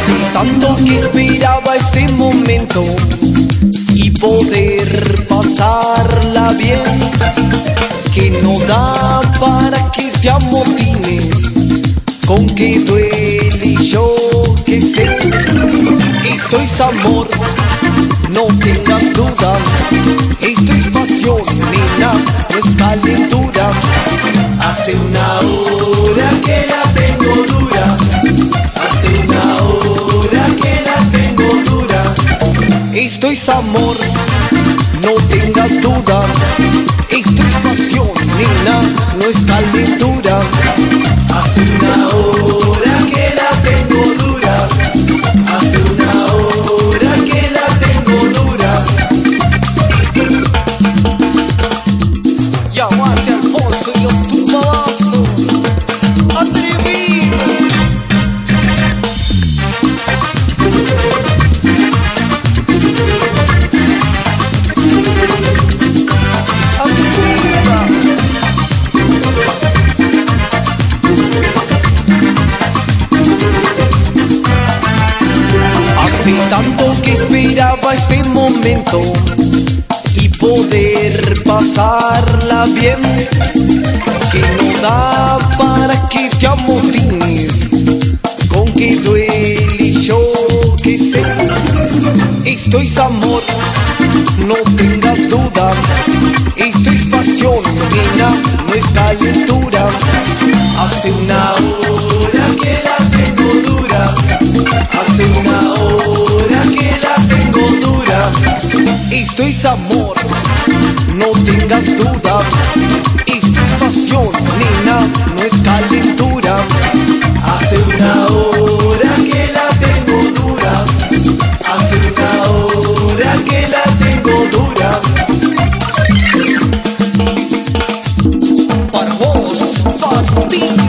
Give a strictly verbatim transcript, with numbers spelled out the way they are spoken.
Hace tanto que esperaba este momento y poder pasarla bien, que no da para que te amotines con que duele y yo que sé. Esto es amor, no tengas duda. Esto es pasión, nena, no es calentura. Hace una hora que la tengo dura. Hace una hora que la tengo dura. Esto es amor, no tengas duda. Esto es pasión, nena, no es calentura. Hace una hora que la tengo dura. Hace una hora que la tengo dura. Y aguante Alfonso y los tumbazos. Atrevido. Hace tanto que esperaba este momento y poder pasarla bien, que no da para que te amotines con que duele y yo que sé. Esto es amor, no tengas duda. Esto es pasión, nena, no es calentura. Hace una hora que la tengo dura. Hace una hora que la tengo dura. Esto es amor, no tengas duda. Esto es pasión, nena, no es calentura. Hace una hora que la tengo dura. Hace una hora que la tengo dura. Para vos, para ti.